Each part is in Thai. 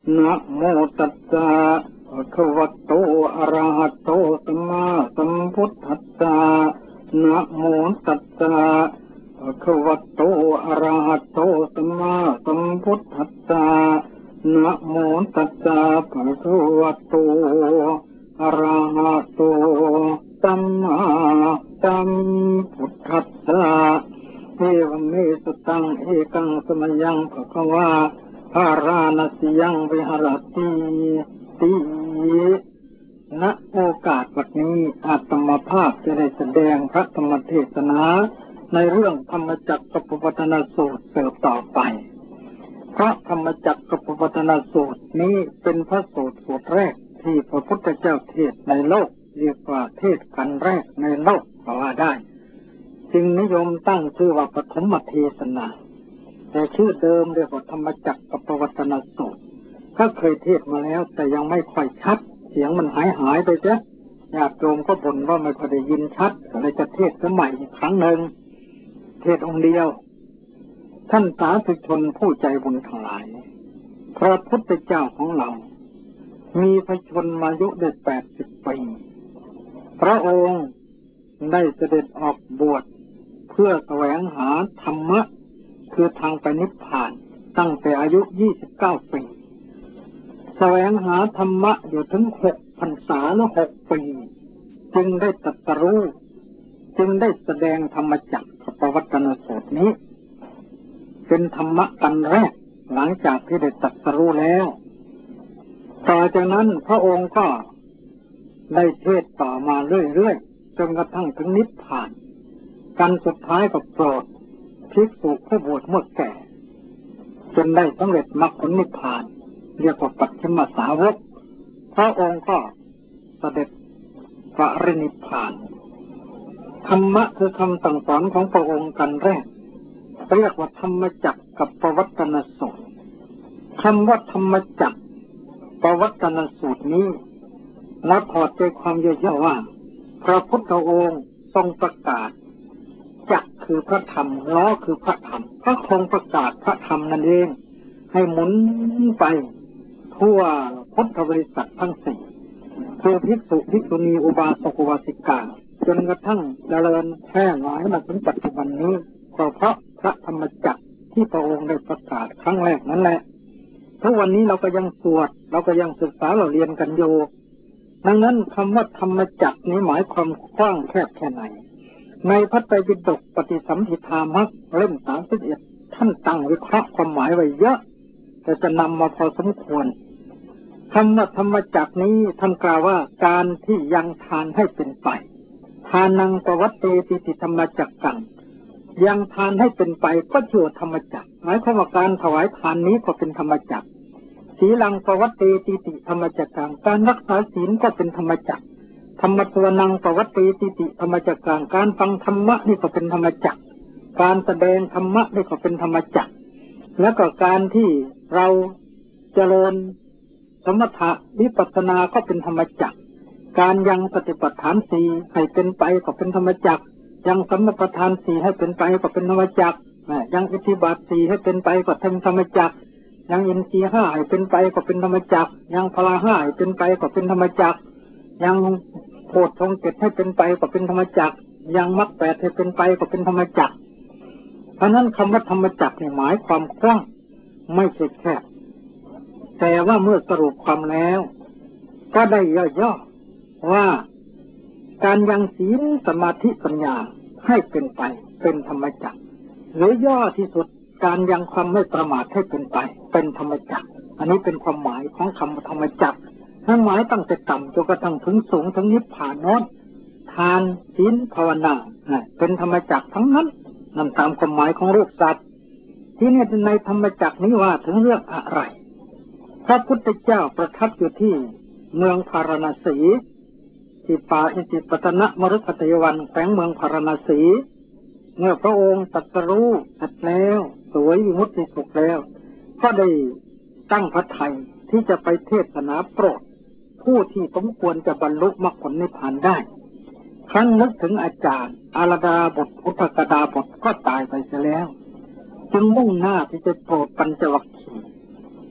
นะโมตัสสะภะคะวะโตอะระหะโตสัมมาสัมพุทธัสสะนะโมตัสสะภะคะวะโตอะระหะโตสัมมาสัมพุทธัสสะนะโมตัสสะภะคะวะโตอะระหะโตสัมมาสัมพุทธัสสะเอวเมสตังเอกังสมยังภะคะวะพาราณสียังวิหารติติณโอกาสวันนี้อาตมาภาพจะได้แสดงพระธรรมเทศนาในเรื่องธรรมจักรกับปวัตตนสูตรสืบต่อไปพระธรรมจักรกับปวัตตนสูตรนี้เป็นพระสูตรแรกที่พระพุทธเจ้าเทศในโลกเรียกว่าเทศกันแรกในโลกก็ว่าได้จึงนิยมตั้งชื่อว่าปฐมเทศนาแต่ชื่อเดิมเรียกว่าธรรมจักรกับปวัตตนสูตรถ้าเคยเทศมาแล้วแต่ยังไม่ค่อยชัดเสียงมันหายไปจ้ะญาติโยมก็บ่นว่าไม่ค่อยได้ยินชัดเลยจะเทศสมัยอีกครั้งหนึ่งเทศองค์เดียวท่านสาธุชนผู้ใจบุญทั้งหลายพระพุทธเจ้าของเรามีพระชนมายุได้80 ปีพระองค์ได้เสด็จออกบวชเพื่อแสวงหาธรรมะคือทางไปนิพพานตั้งแต่อายุ29 ปีแสวงหาธรรมะอยู่ถึง6 พรรษาและ6 ปีจึงได้ตรัสรู้จึงได้แสดงธรรมจักรกับปวัตตนสูตรนี้เป็นธรรมะกันแรกหลังจากที่ได้ตรัสรู้แล้วต่อจากนั้นพระองค์ก็ได้เทศต่อมาเรื่อยๆจนกระทั่งถึงนิพพานกันสุดท้ายก็โปรดภิกษุผู้บวชเมื่อแก่จนได้สำเร็จมรรคผลนิพพานเรียกว่าปัจฉิมสาวกพระองค์ก็เสด็จปรินิพพานธรรมะคือคำสั่งสอนของพระองค์กันแรกเรียกว่าธรรมจักรกับปวัตตนสูตรคำว่าธรรมจักรปวัตตนสูตรนี้นับถอดใจความย่อๆว่าพระพุทธองค์ทรงประกาศจักรคือพระธรรมล้อคือพระธรรมพระคงประกาศพระธรรมนั่นเองให้หมุนไปทั่วพุทธบริษัททั้งสี่คือภิกษุภิกษุณีอุบาสกอุบาสิกาจนกระทั่งเจริญแพร่หลายมาถึงปัจจุบันนี้ก็เพราะพระธรรมจักรที่พระองค์ได้ประกาศครั้งแรกนั่นแหละทุกวันนี้เราก็ยังสวดเราก็ยังศึกษาเราเรียนกันอยู่ดังนั้นคำว่าธรรมจักรนี้หมายความกว้างแคบแค่ไหนในพระไตรปิฎกปฏิสัมภิทามัคเล่ม31ท่านตั้งวิเคราะห์ความหมายไว้เยอะแต่จะนำมาพอสมควรคำว่าธรรมจักรนี้ท่านกล่าวว่าการที่ยังทานให้เป็นไปทานังปวัตเตติธรรมจักขังยังทานให้เป็นไปก็ชื่อธรรมจักรหมายความว่าการถวายทานนี้ก็เป็นธรรมจักรศีลังปวัตเตติธรรมจักขังการรักษาศีลก็เป็นธรรมจักรธรรมสวนังปวัตเตติธรรมจักขังการฟังธรรมะนี่ก็เป็นธรรมจักรการแสดงธรรมะนี่ก็เป็นธรรมจักรแล้วก็การที่เราเจริญสมถะวิปัสสนาก็เป็นธรรมจักรการยังปฏิปัฏฐานสี่ให้เป็นไปก็เป็นธรรมจักรยังสัมมาประธานสี่ให้เป็นไปก็เป็นธรรมจักรยังอิทธิบาทสี่ให้เป็นไปก็เป็นธรรมจักรยังอินทรีย์ห้าให้เป็นไปก็เป็นธรรมจักรยังพละห้าให้เป็นไปก็เป็นธรรมจักรยังโพชฌงค์ 7ให้เป็นไปก็เป็นธรรมจักรยังมรรค 8ให้เป็นไปก็เป็นธรรมจักรเพราะนั้นคำว่าธรรมจักรหมายความกว้างไม่ใช่แค่แต่ว่าเมื่อสรุปความแล้วก็ได้ย่อๆว่าการยังศีลสมาธิปัญญาให้เป็นไปเป็นธรรมจักรหรือย่อที่สุดการยังความไม่ประมาทให้เป็นไปเป็นธรรมจักรอันนี้เป็นความหมายของคำว่าธรรมจักรทั้งหมายตั้งแต่ต่ำจนกระทั่งถึงสูงถึงนิพพานโน้นทานศีลภาวนาเป็นธรรมจักรทั้งนั้นนั่นตามความหมายของรูปสัตว์ที่นี่ในธรรมจักรนี้ว่าถึงเรื่องอะไรพระพุทธเจ้าประทับอยู่ที่เมืองพาราณสีที่ป่าอิสิปตนมฤคทายวันแฝงเมืองพาราณสีเมื่อพระองค์ตรัสรู้เสร็จแล้วสวยวิมุตติสุขแล้วก็ได้ตั้งพระทัยที่จะไปเทศนาโปรดผู้ที่สมควรจะบรรลุมรรคผลนิพพานได้ครั้งนึกถึงอาจารย์อาราดาบทอุปกดาบทก็ตายไปเสียแล้วจึงมุ่งหน้าที่จะโปรดปัญจวัคคีย์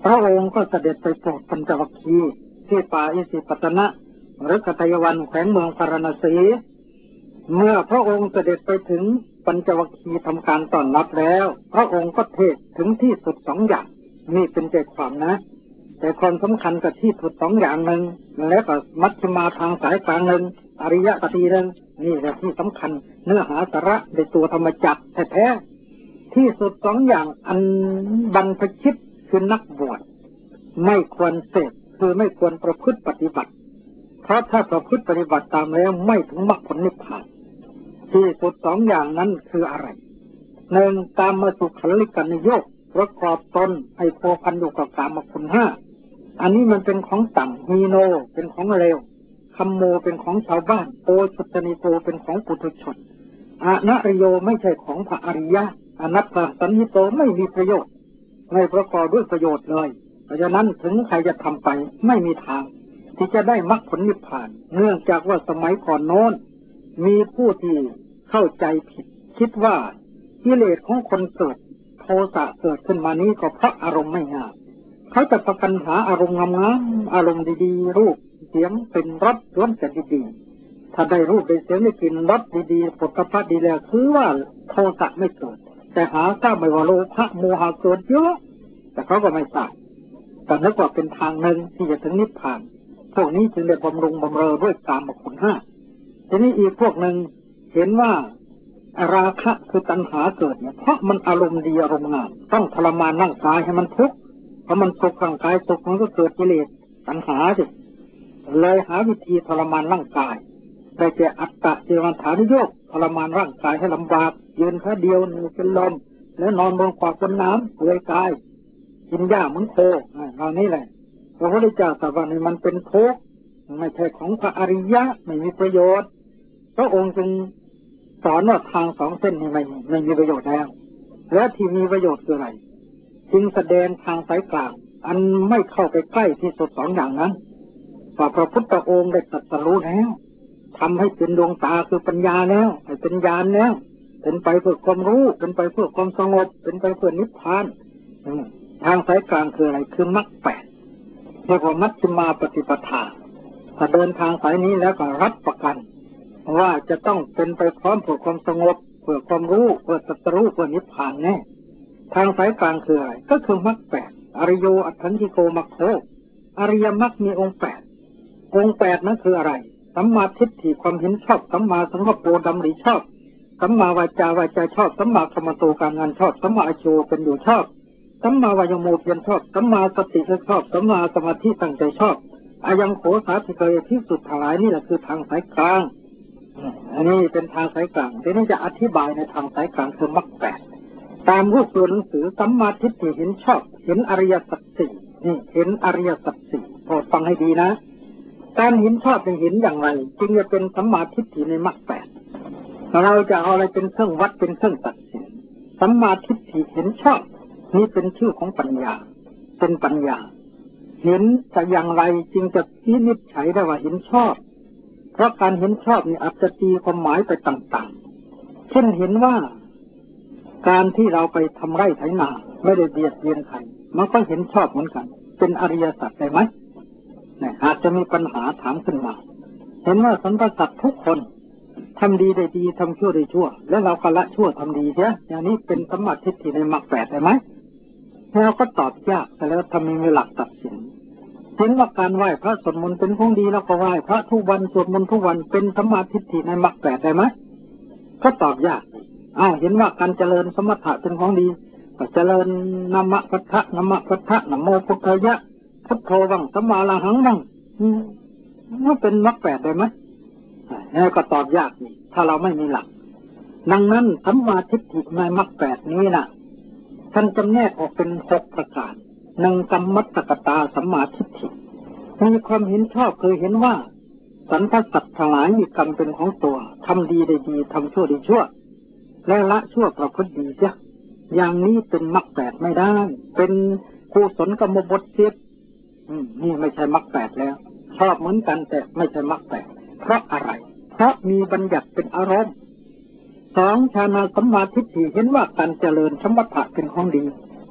พระองค์ก็เสด็จไปโปรดปัญจวัคคีย์ที่ป่าอิสิปตนะหรือกัตยวันแขวงเมืองพาราณสีเมื่อพระองค์เสด็จไปถึงปัญจวัคคีย์ทำการต้อนรับแล้วพระองค์ก็เทศถึงที่สุดสองอย่างนี่เป็นใจความนะแต่ความสำคัญกับที่สุดสองอย่างหนึ่งแล้วก็มัชฌิมาทางสายกลางหนึ่งอริยสัจหนึ่งนี่แหละที่สำคัญเนื้อหาสาระในตัวธรรมจักรแท้ๆที่สุดสองอย่างอันบรรพชิตคือนักบวชไม่ควรเสพคือไม่ควรประพฤติปฏิบัติเพราะถ้าประพฤติปฏิบัติตามแล้วไม่ถึงมรรคผลนิพพานที่สุดสองอย่างนั้นคืออะไรหนึ่งกามสุขัลลิกนิโยคประกอบตนให้พัวพันอยู่กับกามคุณห้าอันนี้มันเป็นของต่ำฮีโนเป็นของเลวคัมโมเป็นของชาวบ้านโอชุตนิโกเป็นของปุถุชนอนัริโยไม่ใช่ของพระอริยะอนัตตสันนิโตไม่มีประโยชน์ไม่ประกอบด้วยประโยชน์เลยเพราะฉะนั้นถึงใครจะทำไปไม่มีทางที่จะได้มรรคผลนิพพานเนื่องจากว่าสมัยก่อนโน้นมีผู้ที่เข้าใจผิดคิดว่ากิเลสของคนเกิดโทสะเกิดขึ้นมานี้ก็เพราะอารมณ์ไม่งามเขาจะประกันหาอารมณ์งามๆอารมณ์ดีๆรูปเสียงเป็นรสล้วนแต่ดีๆถ้าได้รูปได้เสียงได้กลิ่นรสดีๆผลพระดีแล้วคือว่าโทสะไม่เกิดแต่หาทราบไม่ว่าโลภะโมหะเกิดเยอะแต่เขาก็ไม่ทราบแต่นึกว่าเป็นทางหนึ่งที่จะถึงนิพพานพวกนี้จึงได้บำรุงบำเรอด้วยกามคุณห้าทีนี้อีกพวกหนึ่งเห็นว่าราคะคือตัณหาเกิดเนี่ยเพราะมันอารมณ์ดีอารมณ์งามต้องทรมานร่างกายให้มันทุกข์เพราะมันสุขร่างกายสุขมันก็เกิดกิเลสตัณหาสิเลยหาวิธีทรมานร่างกายได้แก่อัตตะเจริญฐานุโยคทรมานร่างกายให้ลำบากยืนแค่เดียวเป็นลมแล้วนอนบนขวากบนน้ำเปลือยกายกินหญ้าเหมือนโคเหล่านี้แหละพระพุทธเจ้าตรัสว่านี่มันเป็นทุกข์ไม่ใช่ของพระอริยะไม่มีประโยชน์พระองค์จึงสอนว่าทางสองเส้นนี้ไม่มีประโยชน์แล้วและที่มีประโยชน์คืออะไรจึงแสดงทางสายกลางอันไม่เข้าไปใกล้ที่สุดสองอย่างนั้นว่าพระพุทธองค์ได้ตรัสรู้แล้วทำให้เป็นดวงตาคือปัญญาแล้วให้เป็นญาณแล้วเป็นไปเพื่อความรู้เป็นไปเพื่อความสงบเป็นไปเพื่อนิพพานทางสายกลางคืออะไรคือมรรคแปดเรียกว่ามัชฌิมาปฏิปทาถ้าเดินทางสายนี้แล้วก็รับประกันว่าจะต้องเป็นไปพร้อมเพื่อความสงบเพื่อความรู้เพื่อตรัสรู้เพื่อนิพพานแน่ทางสายกลางคืออะไรก็คือมรรคแปดอริโยอัตถังคิโกมรรคโคอริยมรรคมีองค์แปดองค์แปดนั้นคืออะไรสัมมาทิฏฐิความเห็นชอบสัมมาสังกัปโปดำริชอบสัมมาวาจชอบสัมมากัมมันโตการงานชอบสัมมาอาชีวเป็นอยู่ชอบสัมมาวายโมเพียรชอบสัมมาสติชอบสัมมาสมาธิตั้งใจชอบอายังโขสาธิเกยที่สุดทลายนี่แหละคือทางสายกลางอันนี้เป็นทางสายกลางทีนี้จะอธิบายในทางสายกลางคือมรรคแปดตามรูปตัวหนังสือสัมมาทิฏฐิเห็นชอบเห็นอริยสัจสี่นี่เห็นอริยสัจสี่โปรดฟังให้ดีนะการเห็นชอบเห็นอย่างไรจึงจะเป็นสัมมาทิฏฐิในมรรคแปดเราจะเอาอะไรเป็นเครื่องวัดเป็นเครื่องตัดสินสัมมาทิฏฐิเห็นชอบนี่เป็นชื่อของปัญญาเป็นปัญญาเห็นจะอย่างไรจึงจะพินิจฉัยได้ว่าเห็นชอบเพราะการเห็นชอบนี่อาจจะตีความหมายไปต่างๆเช่นเห็นว่าการที่เราไปทำไร่ไถนาไม่ได้เบียดเบียนใครมันก็เห็นชอบเหมือนกันเป็นอริยสัจได้ไหมเนี่ยอาจจะมีปัญหาถามขึ้นมาเห็นว่าสรรพสัตว์ทุกคนทำดีได้ดีทำชั่วได้ชั่วแล้วเราก็ละชั่วทำดีเสียอย่างนี้เป็นสัมมาทิฏฐิในมรรคแปดได้ไหมเราก็ตอบยากแต่แล้วทำมีหลักตัดสินเห็นว่าการไหว้พระสวดมนต์เป็นของดีแล้วก็ไหว้พระทุกวันสวดมนต์ทุกวันเป็นสัมมาทิฏฐิในมรรคแปดได้ไหมก็ตอบยากเห็นว่าการเจริญสมถะเป็นของดีก็เจริญนะมะพุทธะนะมะพุทธะนะโมพุทธายะพุทโธบังสัมมาอรหังบังมันเป็นมรรคแปดได้ไหมแล้วก็ตอบยากนี่ถ้าเราไม่มีหลักดังนั้นสัมมาทิฏฐิในมรรคแปดนี้นะท่านจำแนกออกเป็น6ประการหนึ่งกรรมัตตกตาสัมมาทิฏฐิมีความเห็นชอบคือเห็นว่าสรรพสัตว์ทั้งหลายมีกรรมเป็นของตัวทำดีได้ดีทำชั่วได้ชั่วและละชั่วประพฤติดีเสียอย่างนี้เป็นมรรคแปดไม่ได้เป็นกุศลกรรมบทเสียนี่ไม่ใช่มรรคแปดแล้วชอบเหมือนกันแต่ไม่ใช่มรรคแปดเพราะอะไรเพราะมีบัญญัติเป็นอารมณ์สองฌานสัมมาทิฏฐิเห็นว่าการเจริญสมถะเป็นของดี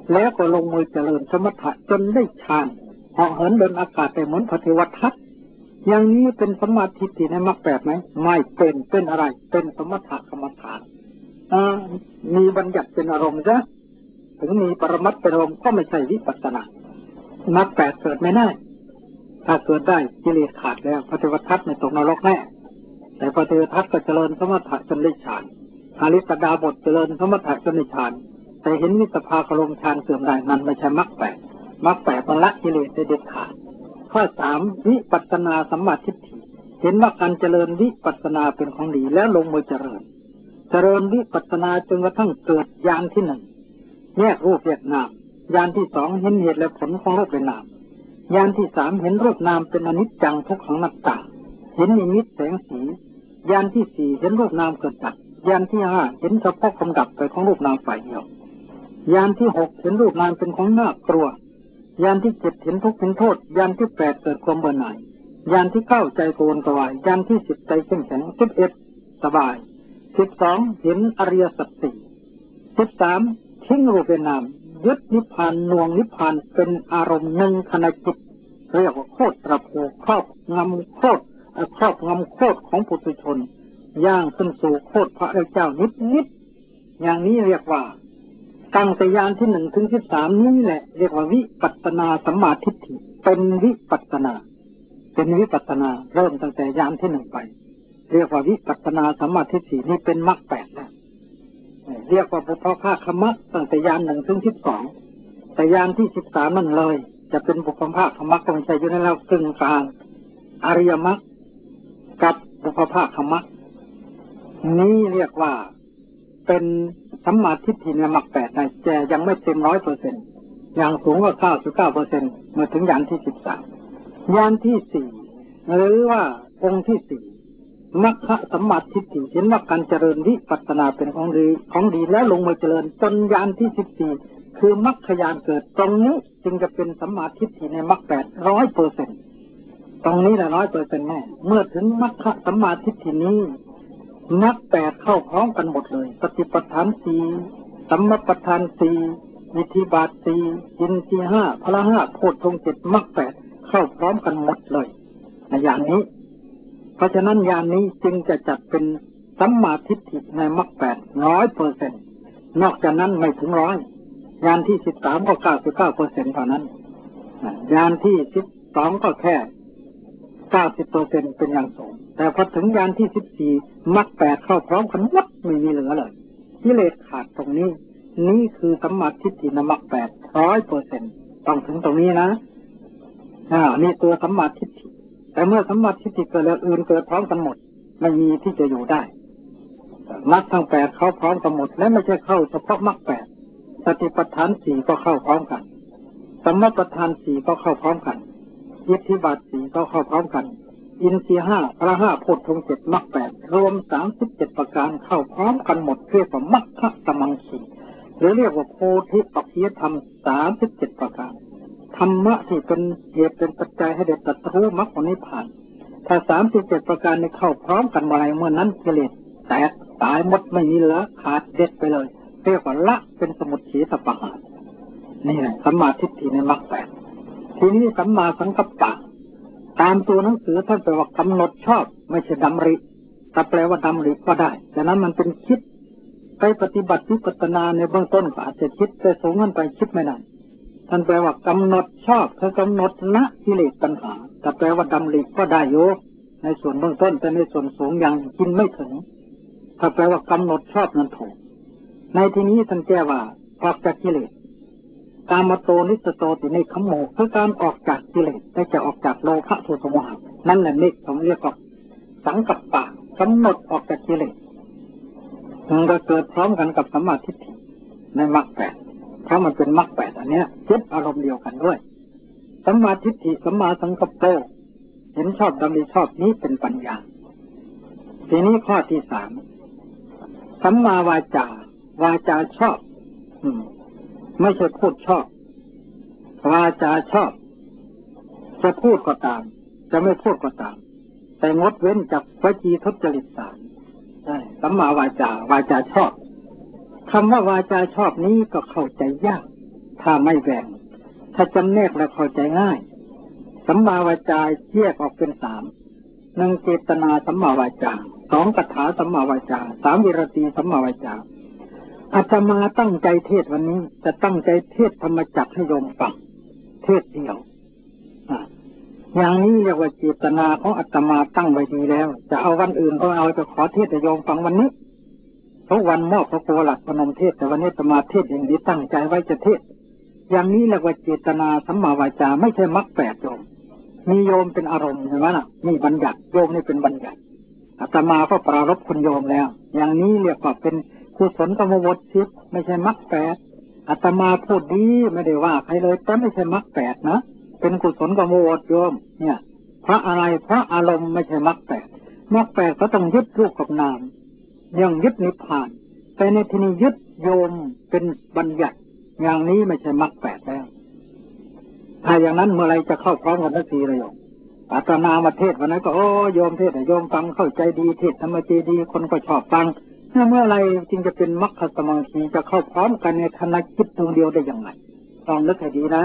แล้วก็ลงมือเจริญสมถะจนได้ฌานเหาะเหินเดินอากาศได้เหมือนพระเทวทัตอย่างนี้เป็นสมาธิที่ในมรรคแปดไหมไม่เป็นอะไรเป็นสมถะกรรมฐานมีบัญญัติเป็นอารมณ์ซะถึงมีปรมัตถ์เป็นอารมณ์ก็ไม่ใช่วิปัสสนามรรคแปดเกิดไม่ได้ถ้าเกิดได้กิเลสขาดแล้วพระเทวทัตไม่ตกนรกแน่แต่พระเทวทัตก็เจริญสมถะจนได้ฌานอริสดาบทเจริญสมถะจนได้ฌานแต่เห็นวิสภาคารมฌานเสื่อมได้มันไม่ใช่มรรคแปดมรรคแปดมันละกิเลสได้เด็ดขาดข้อสามวิปัสสนาสัมมาทิฏฐิเห็นว่าการเจริญวิปัสสนาเป็นของดีแล้วลงมือเจริญวิปัสสนาจนกระทั่งเกิดญาณที่หนึ่งแยกรูปแยกนามญาณที่สองเห็นเหตุและผลของรูปและนามญาณที่สามเห็นรูปนามเป็นอนิจจังทุกขังอนัตตาเห็นนิมิตแสงสีญาณที่สี่เห็นรูปนามเกิดดับญาณที่ห้าเห็นเฉพาะความดับไปของรูปนามฝ่ายเดียวญาณที่หกเห็นรูปนามเป็นของน่ากลัวญาณที่เจ็ดเห็นทุกข์เห็นโทษญาณที่แปดเกิดความเบื่อหน่ายญาณที่เก้าใจโกนกวายญาณที่10ใจเข้มแข็ง11สบาย12เห็นอริยสัจสี่13ทิ้งรูปเป็นนามยึดนิพพานนวงนิพพานเป็นอารมณ์หนึ่งขณะจิตเรียกว่าโคตรตรภูครอบงำโคตรของปุถุชนย่างขึ้นสู่โคตรพระเจ้านิดอย่างนี้เรียกว่าตั้งแต่ญาณที่1ถึง13นี้แหละเรียกว่าวิปัสสนาสัมมาทิฏฐิเป็นวิปัสสนาเริ่มตั้งแต่ญาณที่1ไปเรียกว่าวิปัสสนาสัมมาทิฏฐินี่เป็นมรรค8แล้วเรียกว่าปุพพะคัมมะตั้งแต่ญาณ1ถึง12แต่ญาณที่13นั่นเลยจะเป็นปุพพะคัมมะก็ไม่ใช่อยู่ในแล้วกึ่งกลางอริยมรรคกับปุพพะคัมมะนี้เรียกว่าเป็นสัมมาทิฏฐิในมรรค8ได้แต่ยังไม่เต็ม 100% อย่างสูงกว่า 99% เมื่อถึงญาณที่13ญาณที่4หรือว่าองค์ที่4มัคคะสัมมาทิฏฐิเห็นว่าการเจริญวิปัสสนาเป็นของดีแล้วลงมือเจริญจนญาณที่14คือมรรคญาณเกิดตรงนี้จึงจะเป็นสัมมาทิฏฐิในมรรค8 100% ตรงนี้แหละ 100% แน่เมื่อถึงมัคคะสัมมาทิฏฐินี้มรรค8เข้าพร้อมกันหมดเลยสติปัฏฐาน4สัมมาปัฏฐาน4อิทธิบาท4อินทรีย์5พละ5โพชฌงค์7มรรค8เข้าพร้อมกันหมดเลยในอย่างนี้เพราะฉะนั้นญาณนี้จึงจะจัดเป็นสัมมาทิฏฐิในมรรค8 100% นอกจากนั้นไม่ถึง100ญาณที่13ก็ 99% เท่านั้นญาณที่12ก็แค่ 90% เป็นอย่างสูงแต่พอถึงญาณที่14มรรค8เข้าพร้อมกันหมดไม่มีเหลือเลยกิเลสขาดตรงนี้นี่คือสัมมาทิฏฐิในมรรค8 100% ต้องถึงตรงนี้นะนี่ตัวสัมมาทิฏฐิแต่เมื่อสัมมาทิฏฐิเกิดแล้วอื่นเกิดพร้อมกันหมดไม่มีที่จะอยู่ได้มรรคทั้ง8เข้าพร้อมกันหมดและไม่ใช่เข้าเฉพาะมรรค8สติปัฏฐาน4ก็เข้าพร้อมกันสัมมาปัฏฐาน4ก็เข้าพร้อมกันอิทธิบาท4ก็เข้าพร้อมกันอินทรีย์5พละ5โพชฌงค์7มรรค8รวม37ประการเข้าพร้อมกันหมดเรียกว่ามรรคสมังคีหรือเรียกว่าโพธิปัจจยธรรม37ประการธรรมะที่เป็นเหตุเป็นปัจจัยให้ได้ตรัสรู้มรรคผลนิพพานถ้า37ประการนี้เข้าพร้อมกันเมื่อไรเมื่อนั้นกิเลสแตกตายหมดไม่มีเหลือขาดเด็ดไปเลยเรียกว่าละเป็นสมุทเฉทปหานนี่แหละสัมมาทิฏฐิในมรรค8ทีนี้สัมมาสังกัปปะตามตัวหนังสือท่านแปลว่ากำหนดชอบไม่ใช่ดำริแต่แปลว่าดำริก็ได้แต่นั้นมันเป็นคิดไปปฏิบัติวิปัสสนาในเบื้องต้นก็อาจจะคิดแต่สูงขึ้นไปคิดไม่ได้ท่านแปลว่ากำหนดชอบคือกำหนดละกิเลสตัณหาแต่แปลว่าดำริก็ได้โยในส่วนเบื้องต้นแต่ในส่วนสูงยังกินไม่ถึงถ้าแปลว่ากำหนดชอบนั้นถูกในที่นี้ท่านแก้ว่าออกจากกิเลสกามโตนิสโตติในขโมคือการออกจากกิเลสได้จะออกจากโลภะโทสะโมหะนั่นแหละนิผมเรียกว่าสังกัปปะกำหนดออกจากกิเลสมันก็เกิดพร้อมกันกับสัมมาทิฏฐิในมรรค8เพราะมันเป็นมรรค8อันเนี้ยยึดอารมณ์เดียวกันด้วยสัมมาทิฏฐิสัมมาสังกัปโปเห็นชอบดำริชอบนี้เป็นปัญญาทีนี้ข้อที่3สัมมาวาจาวาจาชอบไม่ใช่พูดชอบวาจาชอบจะพูดก็ตามจะไม่พูดก็ตามแต่งดเว้นจากวจีทุจริต3สัมมาวาจาวาจาชอบคำว่าวาจาชอบนี้ก็เข้าใจยากถถ้าไม่แบ่งถ้าจำแนกแล้วเข้าใจง่ายสัมมาวาจาแยกออกเป็น3 1เจตนาสัมมาวาจา2คาถาสัมมาวาจา3วิรติสัมมาวาจาอาตมาตั้งใจเทศวันนี้จะตั้งใจเทศธรรมจักรให้โยมฟังเทศเดียวอย่างนี้เรียกว่าเจตนาของอาตมาตั้งไว้ดีแล้วจะเอาวันอื่นก็เอาจะขอเทศให้โยมฟังวันนี้ทุกวันมอบพระโกหลักพนมเทศแต่วันนี้อาตมาเทศอย่างนี้ตั้งใจไว้จะเทศอย่างนี้เรียกว่าเจตนาสัมมาวาจาไม่ใช่มรรค8โยมมีโยมเป็นอารมณ์ใช่ไหมล่ะนี่บัญญัติโยมนี่เป็นบัญญัติอาตมาก็ปรารภคุณโยมแล้วอย่างนี้เรียกว่าเป็นกุศลกรรมบท10ไม่ใช่มรรค8อาตมาพูดดีไม่ได้ว่าใครเลยแต่ไม่ใช่มรรค8นะเป็นกุศลกรรมบทโยมเนี่ยเพราะอะไรเพราะอารมณ์ไม่ใช่มรรค8มรรค8ก็ต้องยึดรูปกับนามยังยึดนิพพานแต่ในที่นี้ยึดโยมเป็นบัญญัติอย่างนี้ไม่ใช่มรรค8แล้วถ้าอย่างนั้นเมื่อไรจะเข้าพร้อมกันทันทีเลยโยมอาตมามาเทศวันนั้นก็โยมเทศโยมฟังเข้าใจดีเทศธรรมเจดีคนก็ชอบฟังเมื่อไรจึงจะเป็นมรรคสมังคีจะเข้าพร้อมกันในคณะจิตดวงเดียวได้อย่างไรต้องนึกให้ดีนะ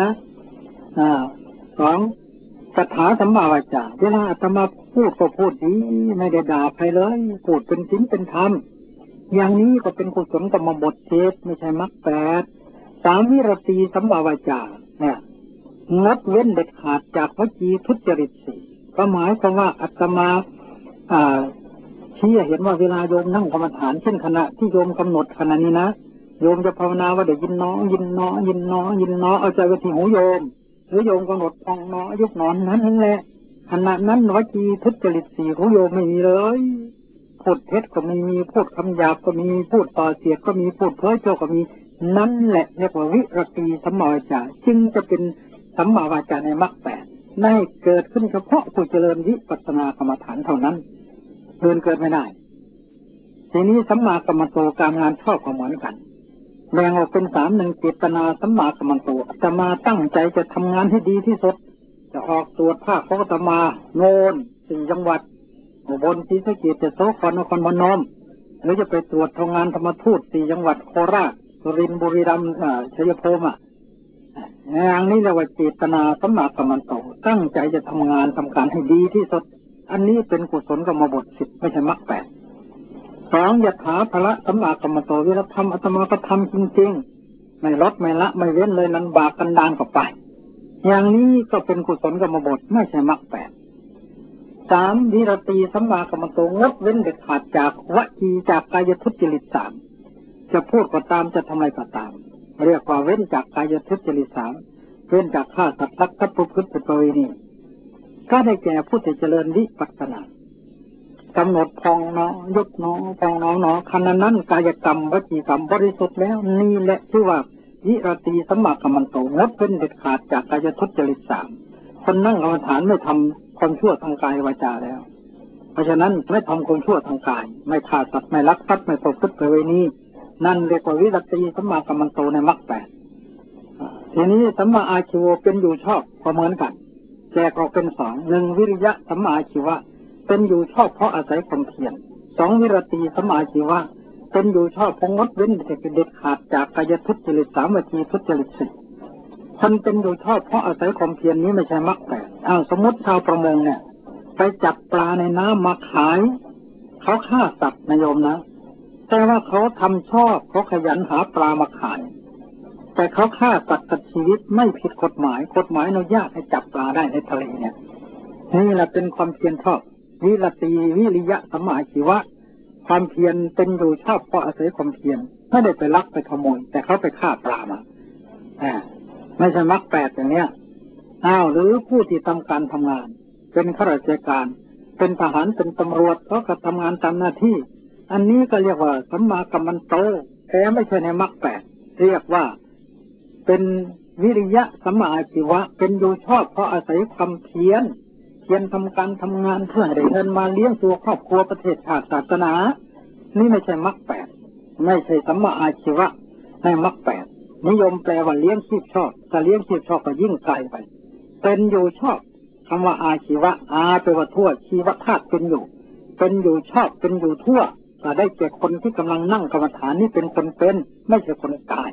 2คาถาสัมมาวาจาเวลาอาตมาพูดก็พูดดีไม่ได้ด่าใครเลยพูดเป็นศีลเป็นธรรมอย่างนี้ก็เป็นกุศลกรรมบท7ไม่ใช่มรรค8 3วิรติสัมมาวาจาเนี่ยงดเว้นเด็ดขาดจากวจีทุจริต4ก็หมายความว่าอาตมาชี้เห็นว่าเวลาโยมนั่งกรรมฐานเช่นขณะที่โยมกำหนดขณะนี้นะโยมจะภาวนาว่าเดี๋ยวยินน้อยินน้อยินน้อยินน้อเอาใจไว้ที่หูโยมหรือโยมกำหนดพองน้อยุบนอนนั้นแหละขณะนั้นวจีทุจริต4ของโยมไม่มีเลยพูดเท็จก็ไม่มีพูดคำหยาบก็มีพูดต่อเสียดก็มีพูดเพ้อเจ้าก็มีนั่นแหละเรียกว่าวิรติสัมมาวาจาจึงจะเป็นสัมมาวาจาในมรรค8ได้เกิดขึ้นเฉพาะผู้เจริญวิปัสสนากรรมฐานเท่านั้นเกิดไม่ได้ทีนี้สัมมากัมมันโตการงานชอบก็เหมือนกันแบ่งออกเป็น3 1เจตนาสัมมากัมมันโตอาตมาตั้งใจจะทำงานให้ดีที่สุดจะออกตรวจภาคของอาตมาโนน4 จังหวัดอุบลศรีสะเกษ ยโสธร นครพนมหรือจะไปตรวจทำงานธรรมทูต4 จังหวัดโคราชสุรินทร์บุรีรัมย์ชัยภูมิอย่างนี้เรียกว่าเจตนาสัมมากัมมันโตตั้งใจจะทำงานทำการให้ดีที่สุดอันนี้เป็นกุศลกรรมบท10ไม่ใช่มรรค8 2ยถาภละสัมมากัมมันโตวิรธรรมอาตมาก็ทำจริงๆไม่ลดไม่ละไม่เว้นเลยนั้นบากกันดานก็ไปอย่างนี้ก็เป็นกุศลกรรมบทไม่ใช่มรรค8 3วิรติสัมมากัมมันโตงดเว้นเด็ดขาดจากวจีจากกายทุจริต3จะพูดก็ตามจะทำอะไรก็ตามเรียกว่าเว้นจากกายทุจริต3เว้นจากฆ่าสัตว์ลักทรัพย์ประพฤติผิดประเวณีก็ได้แก่ผู้ที่เจริญวิปัสสนากำหนดพองเนาะยุบเนาะพองเนาะขณะนั้นกายกรรมวจีกรรมบริสุทธิ์แล้วนี่แหละที่ว่าวิรติสัมมากัมมันโตงดเป็นเด็ดขาดจากกายทุจริต3คนนั่งกรรมฐานไม่ทำความชั่วทางกายวาจาแล้วเพราะฉะนั้นไม่ทำความชั่วทางกายไม่ฆ่าสัตว์ไม่ลักทรัพย์ไม่ประพฤติผิดประเวณีนั่นเรียกว่าวิรติสัมมากัมมันโตในมรรค8ทีนี้สัมมาอาชีวะเป็นอยู่ชอบก็เหมือนกันแยกออกเป็น2 1วิริยะสัมมาอาชีวะเป็นอยู่ชอบเพราะอาศัยความเพียร2วิรติสัมมาอาชีวะเป็นอยู่ชอบเพราะงดเว้นเด็ดขาดจากกายทุจริต3วจีทุจริต4คนเป็นอยู่ชอบเพราะอาศัยความเพียรนี้ไม่ใช่มรรค8สมมติชาวประมงเนี่ยไปจับปลาในน้ำมาขายเขาฆ่าสัตว์นะโยมนะแต่ว่าเขาทำชอบเขาขยันหาปลามาขายแต่เขาฆ่าสัตว์ตัดชีวิตไม่ผิดกฎหมายอนุญาตให้จับปลาได้ในทะเลเนี่ยนี่แหละเป็นความเพียรชอบวิรติวิริยะสัมมาอาชีวะความเพียรเป็นอยู่ชอบเพราะอาศัยความเพียรไม่ได้ไปลักไปขโมยแต่เขาไปฆ่าปลามาไม่ใช่มรรค8อย่างเนี้ยหรือผู้ที่ทำการทำงานเป็นข้าราชการเป็นทหารเป็นตำรวจเขาก็ทำงานตามหน้าที่อันนี้ก็เรียกว่าสัมมากัมมันโตแต่ไม่ใช่ในมรรค8เรียกว่าเป็นวิริยะสัมมาอาชีวะเป็นอยู่ชอบเพราะอาศัยความเพียรทำการทำงานเพื่อให้ได้เงินมาเลี้ยงตัวครอบครัวประเทศชาติศาสนานี่ไม่ใช่มรรค8ไม่ใช่สัมมาอาชีวะในมรรค8นิยมแปลว่าเลี้ยงชีพชอบถ้าเลี้ยงชีพชอบก็ยิ่งไกลไปเป็นอยู่ชอบคำว่าอาชีวะแปลว่าทั่วชีวธาตุเป็นอยู่ชอบเป็นอยู่ทั่วแต่ได้แก่คนที่กำลังนั่งกรรมฐานนี่เป็นคนเป็นไม่ใช่คนตาย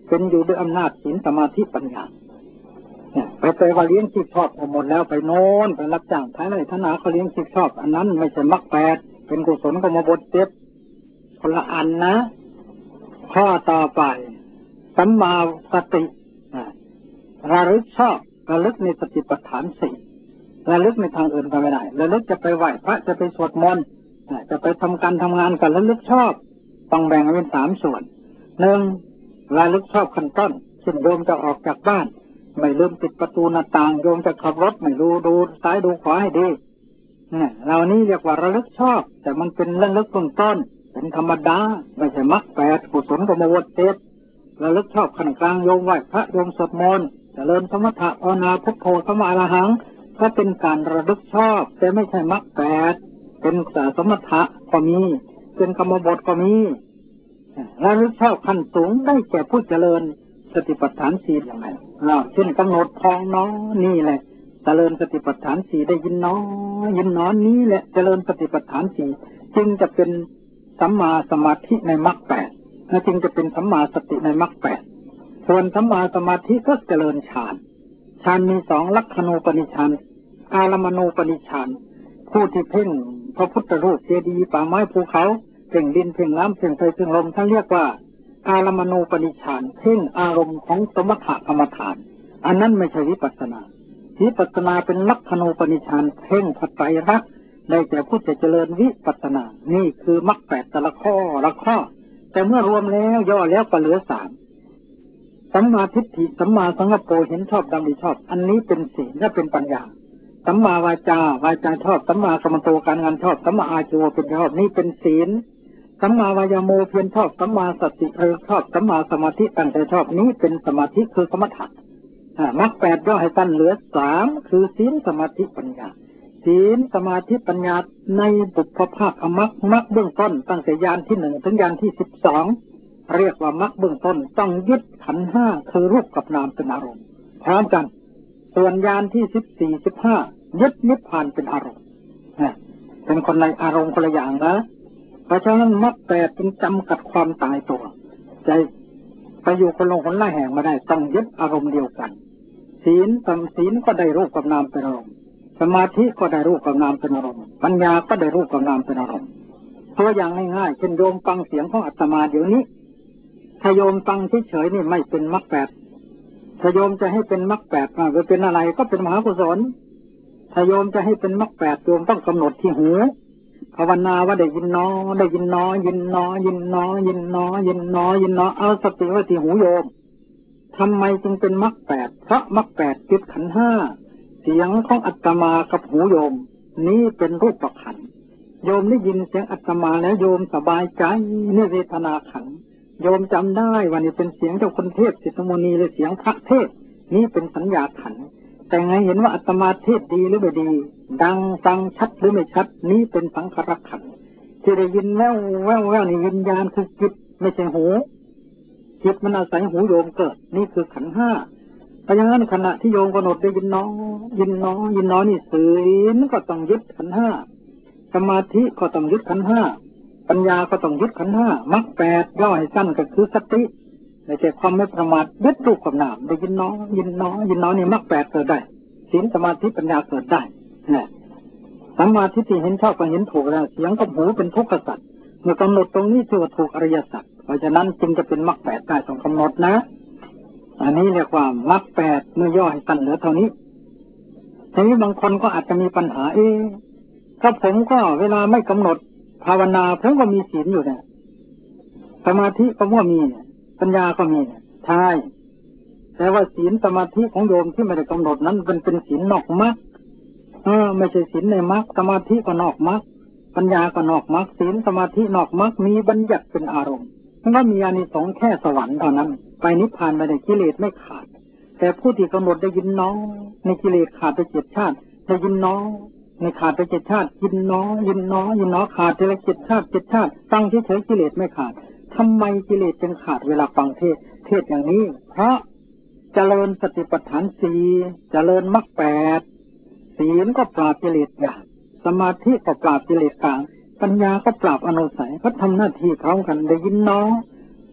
เป็นอยู่ด้วยอำนาจศีลสมาธิปัญญาไปว่าเลี้ยงชีพชอบหมดแล้วไปโน้นไปรับจ้างท้ายไร่ท้ายนาเขาเลี้ยงชีพชอบอันนั้นไม่ใช่มรรคแปดเป็นกุศลกรรมบทเจ็ดคนละอันนะข้อต่อไปสัมมาสติระลึกชอบระลึกในสติปัฏฐานสี่ระลึกในทางอื่นก็ไม่ได้ระลึกจะไปไหว้พระจะไปสวดมนต์จะไปทำการทำงานกับระลึกชอบต้องแบ่งเป็นสามส่วนหนึ่งระลึกชอบขั้นต้นเช่นโยมจะออกจากบ้านไม่ลืมปิดประตูหน้าต่างโยมจะขับรถไม่ดูซ้ายดูขวาให้ดีเรานี่เรียกว่าระลึกชอบแต่มันเป็นระลึกต้นต้นเป็นธรรมดาไม่ใช่มรรคแปดกุศลกรรมบทเจ็ดระลึกชอบขั้นกลางโยมไหว้พระโยมสวดมนต์เจริญสมถะภาวนาพุทโธสัมมาอรหังก็เป็นการระลึกชอบแต่ไม่ใช่มรรคแปดเป็นสมถะก็มีเป็นกรรมบทก็มีระลึกชอบขั้นสูงได้แก่ผู้เจริญสติปัฏฐานสี่อย่างไรเช่นกำหนดพองน้อนี่แหละเจริญสติปัฏฐานสี่ได้ยินน้อนี้แหละเจริญสติปัฏฐานสี่จึงจะเป็นสัมมาสมาธิในมรรคแปดและจึงจะเป็นสัมมาสติในมรรคแปดส่วนสัมมาสมาธิก็เจริญฌานมีสองลักขณูปนิชฌานกาลมณูปนิชฌานผู้ที่เพ่งพระพุทธรูปเจดีย์ป่าไม้ภูเขาเพ่งดินเพ่งน้ำเพ่งไฟเพ่งลมท่านเรียกว่ากาลมณูปนิชฌานเพ่งอารมณ์ของสมถะกรรมฐานอันนั้นไม่ใช่วิปัสสนาวิปัสสนาเป็นลักขณูปนิชฌานเพ่งพระไตรลักษณ์ได้แก่ผู้จะเจริญวิปัสสนานี่คือมรรคแปดแต่ละข้อแต่เมื่อรวมแล้วย่อแล้วก็เหลือสามสัมมาทิฏฐิสัมมาสังกัปโปเห็นชอบดำริชอบอันนี้เป็นศีลและเป็นปัญญาสัมมาวาจชอบสัมมากัมมันโตการงานชอบสัมมาอาชีวะเป็นชอบนี่เป็นศีลสัมมาวายโมเพียรชอบสัมมาสติชอบสัมมาสมาธิตั้งใจชอบนี้เป็นสมาธิคือสมถะมรรคแปดย่อให้สั้นเหลือสามคือศีลสมาธิปัญญาศีลสมาธิปัญญาในบุพภาคมรรคเบื้องต้นตั้งแต่ญาณที่หนึ่งถึงญาณที่12เรียกว่ามรรคเบื้องต้นต้องยึดขันธ์ห้าคือรูปกับนามเป็นอารมณ์พร้อมกันส่วนญาณที่14 15ยึดนิพพานเป็นอารมณ์เป็นคนในอารมณ์คนละอย่างนะเพราะฉะนั้นมรรคแปดจึงจำกัดความตายตัวใจไปอยู่คนละแห่งมาได้ต้องยึดอารมณ์เดียวกันศีลก็ได้รูปกับนามเป็นอารมณ์สมาธิก็ได้รูปกับนามเป็นอารมณ์ปัญญาก็ได้รูปกับนามเป็นอารมณ์ตัวอย่างง่ายๆเช่นโยมฟังเสียงของอาตมาเดี๋ยวนี้ถ้าโยมฟังเฉยๆนี่ไม่เป็นมรรคแปดถ้าโยมจะให้เป็นมรรคแปดจะเป็นอะไรก็เป็นมหากุศลถ้าโยมจะให้เป็นมรรคแปดโยมต้องกำหนดที่หูภาวนาว่าได้ยินน้อเอาสติไว้ที่หูโยมทำไมจึงเป็นมรรคแปดเพราะมรรคแปดยึดขันธ์ห้าเสียงของอาตมากับหูโยมนี้เป็นรูปขันธ์โยมได้ยินเสียงอาตมาแล้วโยมสบายใจนี่เวทนาขันธ์โยมจำได้ว่านี่เป็นเสียงเจ้าคนเทพสิทธโมนีหรือเสียงพระเทศนี่เป็นสัญญาขันธ์แต่ไงเห็นว่าอาตมาเทศดีหรือไม่ดีดังฟังชัดหรือไม่ชัดนี่เป็นสังขารขันธ์ที่ได้ยินแว่วนี่วิญญาณคือจิตไม่ใช่หูจิตมันอาศัยหูโยมเกิดนี่คือขันธ์ห้าเพราะฉะนั้นขณะที่โยมกำหนดได้ยินน้อนี่ศีลก็ต้องยึดขันธ์ห้าสมาธิก็ต้องยึดขันธ์ห้าปัญญาก็ต้องยึดขันธ์ห้ามรรคแปดย่อให้สั้นก็คือสติในใจความไม่ประมาทยึดรูปกับนามได้ยินน้อนี่มรรคแปดเกิดได้ศีลสมาธิปัญญาเกิดได้สัมมาทิฏฐิเห็นชอบก็เห็นถูกแล้วเสียงกับหูเป็นทุกขสัจเมื่อกำหนดตรงนี้ชื่อว่าถูกอริยสัจเพราะฉะนั้นจึงจะเป็นมรรคแปดได้ต้องกำหนดนะอันนี้เรียกว่ามรรคแปดเมื่อย่อให้สั้นเหลือเท่านี้ทีนี้บางคนก็อาจจะมีปัญหาถ้าผมก็เวลาไม่กำหนดภาวนาผมก็มีศีลอยู่เนี่ยสมาธิก็ว่ามีปัญญาก็มีใช่แต่ว่าศีลสมาธิของโยมที่ไม่ได้กำหนดนั้นเป็นศีลนอกมรรคไม่ใช่ศีลในมรรคสมาธิก็นอกมรรคปัญญาก็นอกมรรคศีลสมาธินอกมรรคมีบัญญัติเป็นอารมณ์มันก็มีอานิสงส์แค่สวรรค์เท่านั้นไปนิพพานไปในกิเลสไม่ขาดแต่ผู้ที่กำหนดได้ยินน้อในกิเลสขาดไป7 ชาติได้ยินน้อในขาดไป7 ชาติยินน้อขาดไปละ7 ชาติฟังเฉยๆกิเลสไม่ขาดทำไมกิเลสจึงขาดเวลาฟังเทศอย่างนี้เพราะเจริญสติปัฏฐาน4เจริญมรรคแปดศีลก็ปราบกิเลสหยาบสมาธิก็ปราบกิเลสกลางปัญญาก็ปราบอนุสัยก็ทำหน้าที่พร้อมกันได้ยินน้อ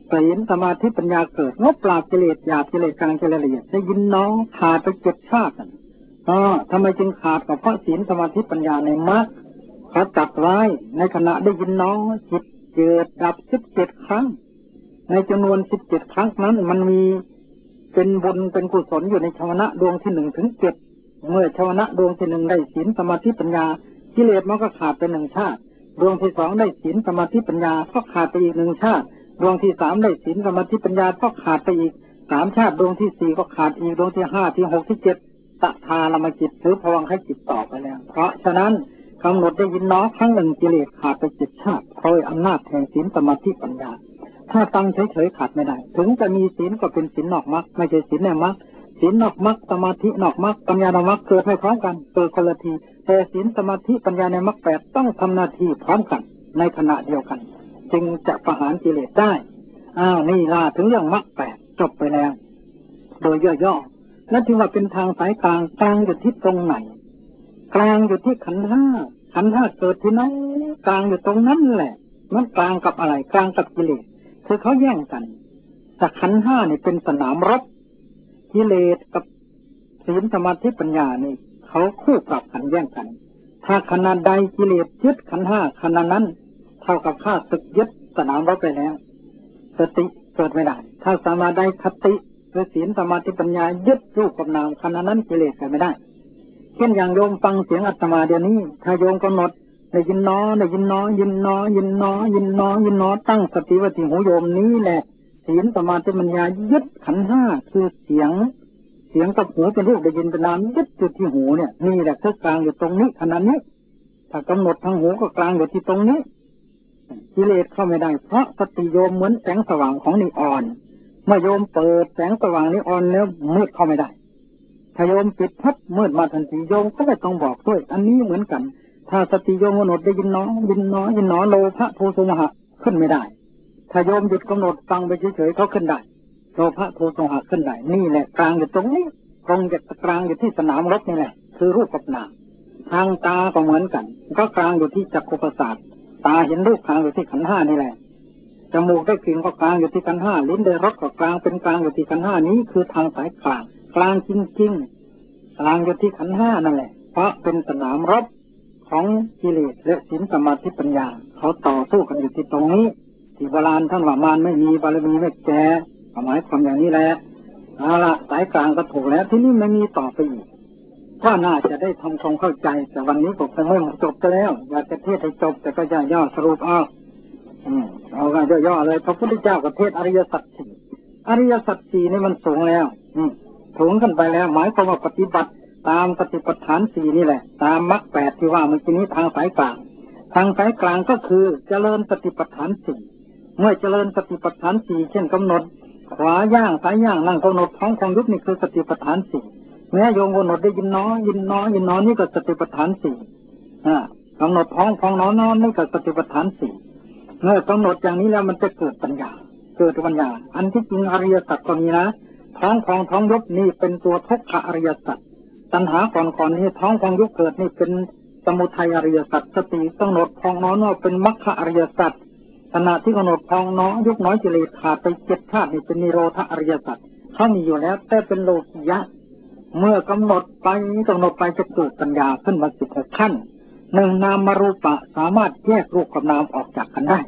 ศีลสมาธิปัญญาเกิดงบปราบกิเลสหยาบกิเลสกลางกิเลสละเอียดได้ยินน้องขาดไป7 ชาติทำไมจึงขาดกับเพราะศีลสมาธิปัญญาในมรรคเขาจัดไว้ในขณะได้ยินน้องจิตเกิดดับ17 ครั้งในจำนวน17 ครั้งนั้นมันมีเป็นบุญเป็นกุศลอยู่ในชาวนะดวงที่1 ถึง 7เมื่อชาวนะดวงที่1ได้ศีลสมาธิปัญญากิเลสมันก็ขาดไป1 ชาติดวงที่2ได้ศีลสมาธิปัญญาก็ขาดไปอีก1 ชาติดวงที่3ได้ศีลสมาธิปัญญาก็ขาดไปอีก3 ชาติดวงที่4ก็ขาดอีกดวงที่5ที่6ที่7ตถาลมจิตหรือภวังคจิตต่อไปแล้วเพราะฉะนั้นกำหนดได้ยินน้อครั้งหนึ่งกิเลสขาดไป7 ชาติเพราะอำนาจแห่งศีลสมาธิปัญญาถ้าตั้งเฉยๆขาดไม่ได้ถึงจะมีศีลก็เป็นศีลนอกมรรคไม่ใช่ศีลในมรรคศีลนอกมรรคสมาธินอกมรรคปัญญานอกมรรคเกิดไม่พร้อมกันเกิดคนละทีแต่ศีลสมาธิปัญญาในมรรค8ต้องทำหน้าที่พร้อมกันในขณะเดียวกันจึงจะประหารกิเลสได้นี่ล่ะถึงเรื่องมรรค8จบไปแล้วโดยย่อๆและที่ว่าเป็นทางสายกลางกลางอยู่ที่ตรงไหนกลางอยู่ที่ขันธ์5ขันธ์5เกิดที่ไหนกลางอยู่ตรงนั้นแหละมันกลางกับอะไรกลางกับกิเลสคือเขาแย่งกันแต่ขันธ์5นี่เป็นสนามรบกิเลสกับศีลสมาธิปัญญานี่เขาคู่ปรับกันแย่งกันถ้าขณะใดกิเลสยึดขันธ์5ขณะนั้นเท่ากับข้าศึกยึดสนามรบไปแล้วสติเกิดไม่ได้ถ้าสมาใดคติหรือศีลสมาธิปัญญายึดรูปกับนามขณะนั้นกิเลสเกิดไม่ได้เช่นอย่างโยมฟังเสียงอาตมาเดี๋ยวนี้ถ้าโยมกำหนดได้ยินน้อได้ยินน้อยินน้อยินน้อยินน้อยินน้อตั้งสติไว้ที่หูโยมนี้แหละศีลสมาธิปัญญายึดขันธ์5คือเสียงกับหูเป็นรูปได้ยินเป็นนามยึดอยู่ที่หูเนี่ยนี่แหละคือกลางอยู่ตรงนี้ขณะนี้ถ้ากำหนดทางหูก็กลางอยู่ที่ตรงนี้กิเลสเข้าไม่ได้เพราะสติโยมเหมือนแสงสว่างของนีออนเมื่อโยมเปิดแสงสว่างนีออนแล้วมืดเข้าไม่ได้ถ้าโยมปิดพับมืดมาทันทีโยมก็ไม่ต้องบอกด้วยอันนี้เหมือนกันถ้าสติโยมกำหนดได้ยินน้อยินน้อยินน้อโลภะโทสะโมหะขึ้นไม่ได้ถ้าโยมหยุดกำหนดฟังไปเฉยๆเขาขึ้นได้โลภะโทสะโมหะขึ้นได้นี่แหละกลางอยู่ตรงนี้ตรงจากกลางอยู่ที่สนามรบนี่แหละคือรูปกับนามทางตาก็เหมือนกันก็กลางอยู่ที่จักขุประสาทตาเห็นรูปกลางอยู่ที่ขันธ์5นี่แหละจมูกได้กลิ่นก็กลางอยู่ที่ขันธ์5ลิ้นได้รสก็กลางเป็นกลางอยู่ที่ขันธ์5นี้คือทางสายกลางกลางจริงๆกลางอยู่ที่ขันธ์5นั่นแหละเพราะเป็นสนามรบของกิเลสและศีลสมาธิปัญญาเขาต่อสู้กันอยู่ที่ตรงนี้ที่โบราณท่านว่ามารไม่มีบารมีไม่แก่หมายความอย่างนี้แหละเอาละสายกลางก็ถูกแล้วที่นี่ไม่มีต่อไปอีกก็น่าจะได้ทำความเข้าใจแต่วันนี้ก็คงไม่จบไปแล้วอยากจะเทศให้จบแต่ก็ย่อสรุปเอาย่อเลยพระพุทธเจ้ากับเทศอริยสัจสี่อริยสัจสี่นี่มันสูงแล้วสูงขึ้นไปแล้วหมายความว่าปฏิบัติตามปฏิปทาน4นี่แหละตามมรรค8ที่ว่าเมื่อกี้นี้ทางสายกลางทางสายกลางก็คือเจริญปฏิปทาน4เมื่อเจริญปฏิปทาน4เช่นกำหนดขวาย่างซ้ายย่างนั่งกำหนดท้องของยุบนี่คือสติปัฏฐาน4แม้โยมกำหนดได้ยินน้อยินน้อยินน้อนี่ก็สติปัฏฐาน4กำหนดท้องของน้อนี่ก็สติปัฏฐาน4เมื่อกำหนดอย่างนี้แล้วมันจะเกิดปัญญาอันที่จริงอริยสัจก็มีนะท้องของท้องยุบนี่เป็นตัวทุกขอริยสัจตัณหาก่อนนี้ท้องของยุบเกิดนี่เป็นสมุทัยอริยสัจสติกำหนดท้องน้อเป็นมรรคอริยสัจขณะที่กำหนดท้องน้อยุบน้อยกิเลสขาดไป7 ชาตินี่เป็นนิโรธอริยสัจเขามีอยู่แล้วแต่เป็นโลกิยะเมื่อกำหนดไปจะเกิดปัญญาขึ้นมา16 ขั้น1นามรูปะสามารถแยกรูปกับนามออกจากกันได้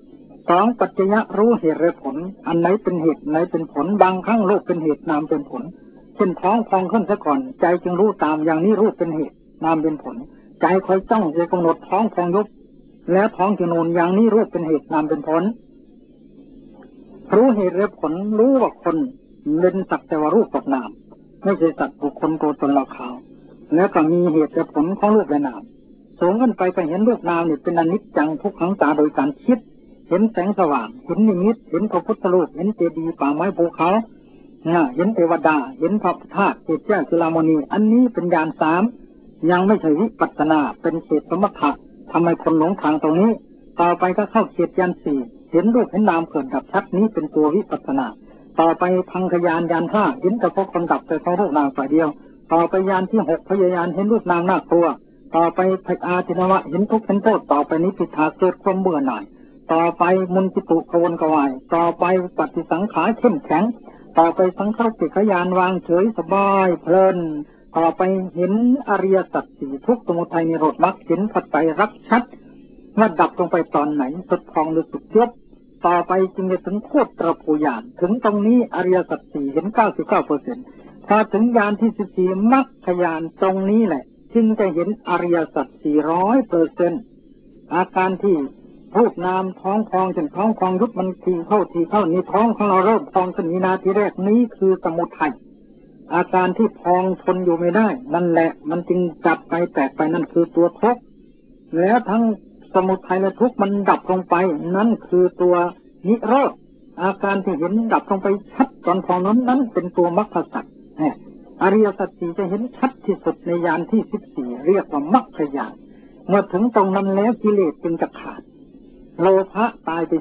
2ปัจจยะรู้เหตุและผลอันไหนเป็นเหตุไหนเป็นผลบางครั้งรูปเป็นเหตุนามเป็นผลเช่นท้องพองขึ้นซะก่อนใจจึงรู้ตามอย่างนี้รูปเป็นเหตุนามเป็นผลใจคอยจ้องจะกำหนดท้องพองยุบแล้วท้องจะนูนอย่างนี้รูปเป็นเหตุนามเป็นผลรู้เหตุและผลรู้ว่าคนเป็นสักแต่ว่ารูปกับนามไม่ใช่สัตว์บุคคลตัวตนเราเขาแล้วก็มีเหตุและผลของรูปและนามสูงขึ้นไปก็เห็นรูปนามนี่เป็นอนิจจังทุกขังตาโดยการคิดเห็นแสงสว่างเห็นนิมิตเห็นพระพุทธรูปเห็นเจดีย์ป่าไม้ภูเขาเห็นเทวดาเห็นพระธาตุเกศแก้วจุฬามณีอันนี้เป็นญาณ3ยังไม่ใช่วิปัสสนาเป็นเขตสมถะทำให้คนหลงทางตรงนี้ต่อไปก็เข้าเขตญาณ4เห็นรูปเห็นนามเกิดดับชัดนี้เป็นตัววิปัสสนาต่อไปพังคญาณญาณ5เห็นแต่พวกคนดับแต่ของรูปนามฝ่ายเดียวต่อไปญาณที่6พยายานเห็นรูปนามน่ากลัวต่อไปอาทินวะเห็นทุกข์เห็นโทษต่อไปนี้ปิฏฐาเกิดความเบื่อหน่ายต่อไปมุนจิตุกวนกวายต่อไปปฏิสังขารเข้มแข็งต่อไปสังขารติขยานวางเฉยสบายเพลินต่อไปเห็นอริยสัจสี่ทุกข์สมุทัยนิโรธมรรคเห็นปัจจัยรักชัดว่าดับลงไปตอนไหนสุดพองหรือสุดยบต่อไปจึงจะถึงโคตรภูญาณถึงตรงนี้อริยสัจสี่เห็น 99% พอถึงญาณที่14มรรคญาณตรงนี้แหละจึงจะเห็นอริยสัจ 400%อาการที่รูปนามท้องพองจนท้องพองยุบมันทีเข้านี่ท้องของเราเริ่มพองขึ้นวินาทีแรกนี้คือสมุทัยอาการที่พองทนอยู่ไม่ได้นั่นแหละมันจึงจับไปแตกไปนั่นคือตัวทุกข์แล้วทั้งสมุทัยและทุกข์มันดับลงไปนั่นคือตัวนิโรธอาการที่เห็นดับลงไปชัดตอนพองนั้นเป็นตัวมรรคสัจอริยสัจสี่จะเห็นชัดที่สุดในญาณที่14เรียกว่ามรรคญาณเมื่อถึงตรงนั้นแล้วกิเลสจึงจะขาดโลภะตายไป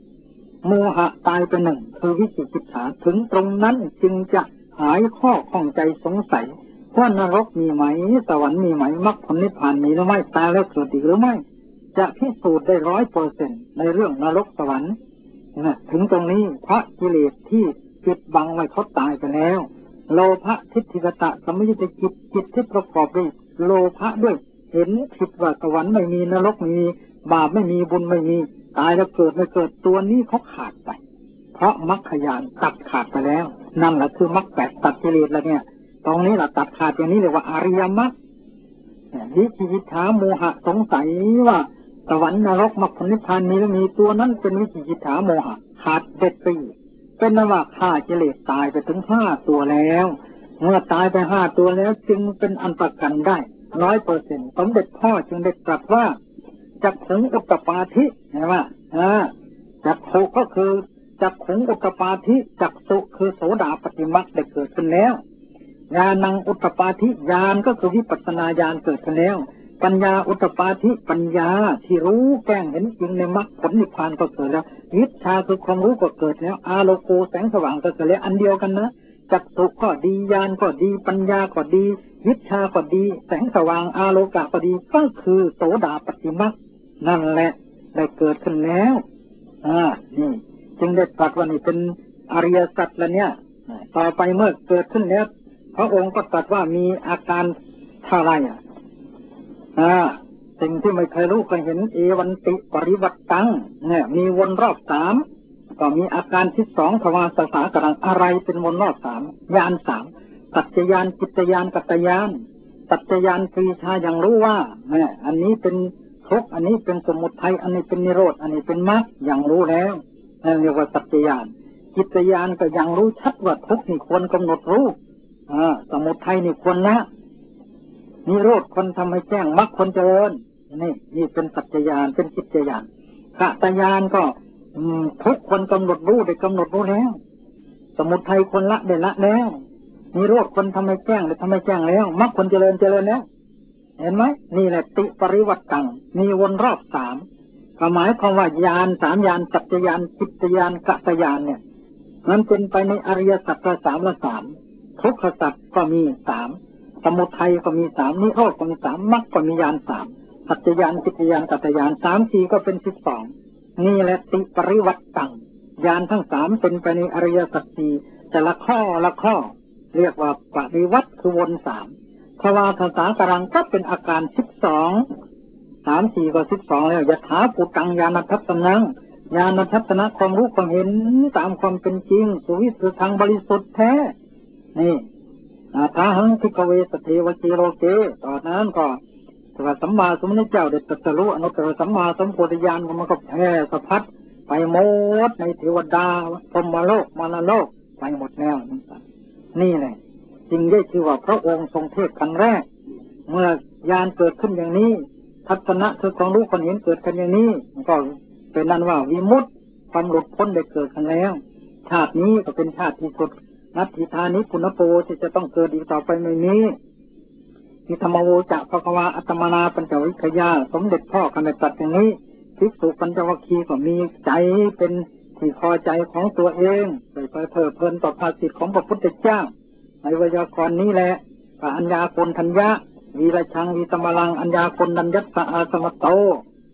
4โมหะตายไป1คือวิจิกิจฉาถึงตรงนั้นจึงจะหายข้อข้องใจสงสัยว่านรกมีไหมสวรรค์มีไหมมรรคผลนิพพานมีหรือไม่ตายแล้วเกิดอีกหรือไม่จะพิสูจน์ได้ 100% ในเรื่องนรกสวรรค์ถึงตรงนี้พระกิเลสที่ปิดบังไว้เขาตายไปแล้วโลภะทิฏฐิกตะสัมมยุตจิตที่ประกอบด้วยโลภะด้วยเห็นผิดว่าสวรรค์ไม่มีนรกไม่มีบาปไม่มีบุญไม่มีตายแล้วเกิดไม่เกิดตัวนี้เขาขาดไปเพราะมรรคญาณตัดขาดไปแล้วนั่นแหละคือมรรค8ตัดกิเลสแล้วเนี่ยตรงนี้แหละตัดขาดอย่างนี้เรียกว่าอริยมรรควิจิกิจฉาโมหะสงสัยว่าสวรรค์นรกมรรคผลนิพพานมีหรือมีตัวนั้นเป็นวิจิกิจฉาโมหะขาดเด็ดไปเป็นนว่าฆ่ากิเลสตายไปถึง5ตัวแล้วเมื่อตายไป5ตัวแล้วจึงเป็นอันประกันได้ 100% สมเด็จพ่อจึงได้ตรัสว่าจักขุงอุตตปาธิเห็นไหมจักขุก็คือจักขุงอุตตปาธิจักสุคือโสดาปัตติมรรคได้เกิดขึ้นแล้วญาณังอุตตปาธิญาณก็คือวิปัสสนาญาณเกิดขึ้นแล้วปัญญาอุตตปาธิปัญญาที่รู้แจ้งเห็นจริงในมรรคผลนิพพานก็เกิดแล้ววิชาคือความรู้ก็เกิดแล้วอาโลโกแสงสว่างก็เกิดแล้วอันเดียวกันนะจักสุก็ดีญาณก็ดีปัญญาก็ดีวิชาก็ดีแสงสว่างอาโลกะก็ดีก็คือโสดาปัตติมรรคนั่นแหละได้เกิดขึ้นแล้วนี่จึงได้ตรัสว่านี่เป็นอริยสัจแล้วเนี่ยต่อไปเมื่อเกิดขึ้นแล้วพระองค์ก็ตรัสว่ามีอาการเท่าไรสิ่งที่ไม่เคยรู้เคยเห็นเอวันติปริวัตตังเนี่ยมีวนรอบ3ก็มีอาการที่2ทวารสสากรังอะไรเป็นวนรอบ3ญาณ3สัจจญาณจิตญาณกัตตญาณสัจจญาณคือชาอย่างรู้ว่าเนี่ยอันนี้เป็นทุกข์อันนี้เป็นสมุทัยอันนี้เป็นนิโรธอันนี้เป็นมรรคอย่างรู้แล้วนั่นเรียกว่าสัจจญาณจิตญาณก็ยังรู้ชัดว่าทุกข์นี่ควรกำหนดรู้สมุทัยนี่ควรละนิโรธคนทำให้แจ้งมรรคคนเจริญนี่เป็นสัจจญาณเป็นจิตญาณกัตตญาณก็ทุกคนกำหนดรู้ได้กำหนดรู้แล้วสมุทัยคนละได้ละแล้วนิโรธคนทำให้แจ้งได้ทำให้แจ้งแล้วมรรคคนเจริญแล้วเห็นไหมนี่แหละติปริวัตตังมีวนรอบ3ก็หมายความว่าญาณ3ญาณสัจจญาณจิตญาณกัตตญาณเนี่ยมันเป็นไปในอริยสัจ3ทุกขสัจก็มี3สมุทัยก็มี3นิโรธก็มี3มรรคก็มีญาณ3สัจจญาณจิตญาณกัตตญาณ3 4ก็เป็น12นี่แหละติปริวัตตังญาณทั้ง3เป็นไปในอริยสัจ4แต่ละข้อเรียกว่าปริวัติคือวน3ทวารสสากรังก็เป็นอาการ12 3 4ก็12แล้วยถาปุตังญาณทัศนังญาณทัศนะความรู้ความเห็นตามความเป็นจริงสุวิสุทธังบริสุทธิ์แท้นี่ทาหังภิกขเวสเทวจีโรเกตอนนั้นก็ว่าสัมมาสัมพุทธเจ้าได้ตรัสรู้อนุตตรสัมมาสัมโพธิญาณมันก็แผ่สะพัดไปหมดในเทวดาพรหมโลกมารโลกไปหมดแล้วนี่แหละจึงได้ชื่อว่าพระองค์ทรงเทศน์ครั้งแรกเมื่อญาณเกิดขึ้นอย่างนี้ทัศนะคือความรู้ความเห็นเกิดขึ้นอย่างนี้ก็เป็นนั้นว่าวิมุตติความหลุดพ้นได้เกิดขึ้นแล้วชาตินี้ก็เป็นชาติที่สุดนัตถิธานิปุณโปที่จะต้องเกิดอีกต่อไปไม่มีทิธรรมโวจะภควาอัตตมนาปัญจวิคยาสมเด็จพ่อกันในตัดอย่างนี้ภิกษุปัญจวัคคีย์ก็มีใจเป็นที่พอใจของตัวเองไปเพลิดเพลินต่อภาสิทธิของพระพุทธเจ้าในไวยากรณ์นี้แหละอัญญาโกณทัญญะวีรชังวีตมลังอัญญาโกณัญญัสสะอาสมโต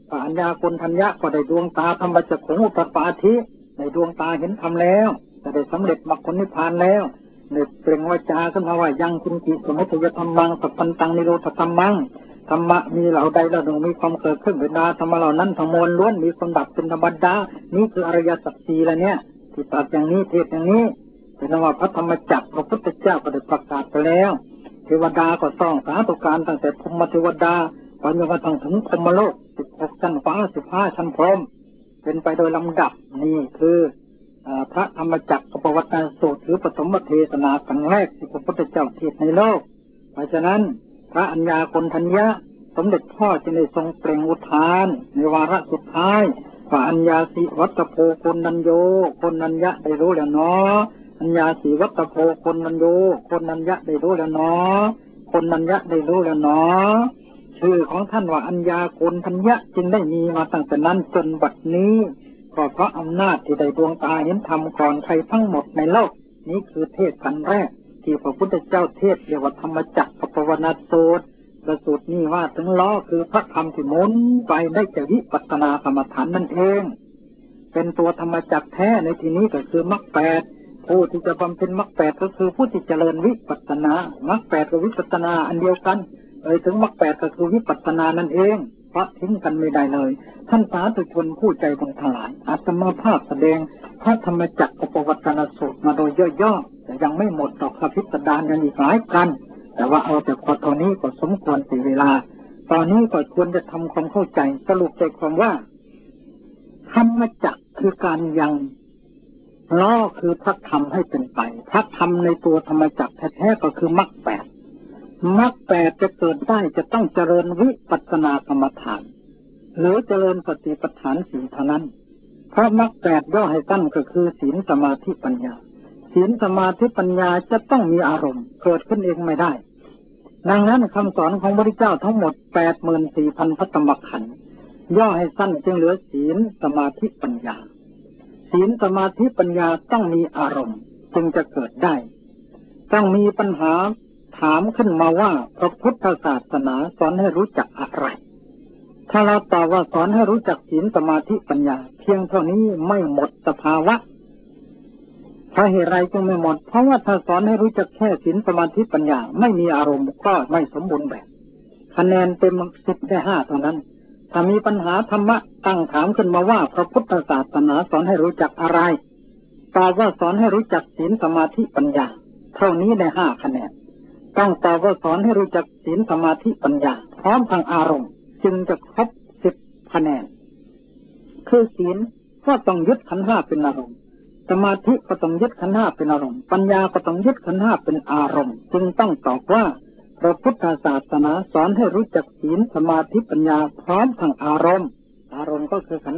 ปัญญากุณทัญญะก็ได้ดวงตาธรรมจักขุอุปปาทิในดวงตาเห็นธรรมแล้วจะได้สำเร็จมรรคผลนิพพานแล้วในเปล่งวาจาขึ้นมาว่ายังกินจิสมุทัยธรรมังสัพพันตังนิโรธธรรมังธรรมะมีเหล่าใดเหล่าหนึ่งมีความเกิดขึ้นเป็นธรรมเหล่านั้นทั้งมวลล้วนมีความดับเป็นธรรมดานี่คืออริยสัจสี่แล้วเนี่ยที่ตรัสอย่างนี้เทศอย่างนี้เป็นว่าพระธรรมจักรพระพุทธเจ้าก็ได้ประกาศไปแล้วเทวดาก็ต้องสาธุการตั้งแต่พรหมเทวดาไปจนกระทั่งถึงพรหมโลก16ชั้นฟ้า15ชั้นพรหมเป็นไปโดยลำดับนี่คือพระธรรมจักรปวัตตสูตรหรือปฐมเทศนาครั้งแรกที่พระพุทธเจ้าเทศในโลกเพราะฉะนั้นพระอัญญาโกณทัญญะสมเด็จพ่อจึงได้ทรงเปล่งอุทานในวาระสุดท้ายว่าอัญญาสิวัตโพโกณัญโยโกณัญญะได้รู้แล้วเนาะอัญญาสิวัตโพโกณัญโยโกณัญญะได้รู้แล้วเนาะโกณัญญะได้รู้แล้วเนาะชื่อของท่านว่าอัญญาโกณทัญญะจึงได้มีมาตั้งแต่นั้นจนบัดนี้ก็เพราะอำนาจที่ได้ดวงตาเห็นธรรมก่อนใครทั้งหมดในโลกนี้คือเทศกันแรกที่พระพุทธเจ้าเทศเรียกว่าธรรมจักรปวนาสูตรประสูตรนี้ว่าถึงล้อคือพระธรรมที่หมุนไปได้จะวิปัสสนากรรมฐานนั่นเองเป็นตัวธรรมจักรแท้ในที่นี้ก็คือมรรคแปดผู้ที่จะบำเพ็ญมรรคแปดก็คือผู้ที่เจริญวิปัสสนามรรคแปดกับวิปัสสนาอันเดียวกันถึงมรรคแปดก็คือวิปัสสนานั่นเองเพราะทิ้งกันไม่ได้เลยท่านสาธุชนผู้ใจบุญทั้งหลายอาตมาภาพแสดงพระธรรมจักรปวัตตนสูตรมาโดยย่อๆแต่ยังไม่หมดดอกพระพิสดารยังอีกหลายกันแต่ว่าเอาแต่พอตอนนี้ก็สมควรเสียเวลาตอนนี้ก็ควรจะทำความเข้าใจสรุปใจความว่าธรรมจักรคือการยังล้อคือพระธรรมให้เป็นไปพระธรรมในตัวธรรมจักรแท้ๆก็คือมรรคแปดมรรคแปดจะเกิดได้จะต้องเจริญวิปัสสนากรรมฐานหรือเจริญสติปัฏฐานสี่เท่านั้นเพราะมรรคแปดย่อให้ตั้นก็คือศีลสมาธิปัญญาศีลสมาธิปัญญาจะต้องมีอารมณ์เกิดขึ้นเองไม่ได้ดังนั้นคำสอนของพระพุทธเจ้าทั้งหมด 84,000 พระธรรมขันธ์ย่อให้สั้นจึงเหลือศีลสมาธิปัญญาศีลสมาธิปัญญาต้องมีอารมณ์จึงจะเกิดได้ต้องมีปัญหาถามขึ้นมาว่าพระพุทธศาสนาสอนให้รู้จักอะไรถ้าเราตอบว่าสอนให้รู้จักศีลสมาธิปัญญาเพียงเท่านี้ไม่หมดสภาวะเพราะเหตุไรจึงไม่หมดเพราะว่าถ้าสอนให้รู้จักแค่ศีลสมาธิปัญญาไม่มีอารมณ์ก็ไม่สมบูรณ์แบบคะแนนเต็ม10ได้5เท่านั้นถ้ามีปัญหาธรรมะตั้งถามขึ้นมาว่าพระพุทธศาสนาสอนให้รู้จักอะไรตอบว่าสอนให้รู้จักศีลสมาธิปัญญาเท่านี้ได้5คะแนนต้องตอบว่าสอนให้รู้จักศีลสมาธิปัญญาพร้อมทางอารมณ์จึงจะครบ10คะแนนคือศีลก็ต้องยึดขันธ์5เป็นอารมณ์สมาธิก็ต้องยึดขันธ์5เป็นอารมณ์ปัญญาก็ต้องยึดขันธ์5เป็นอารมณ์จึงต้องตอบว่าพระพุทธศาสนาสอนให้รู้จักศีลสมาธิปัญญาพร้อมทางอารมณ์อารมณ์ก็คือขันธ์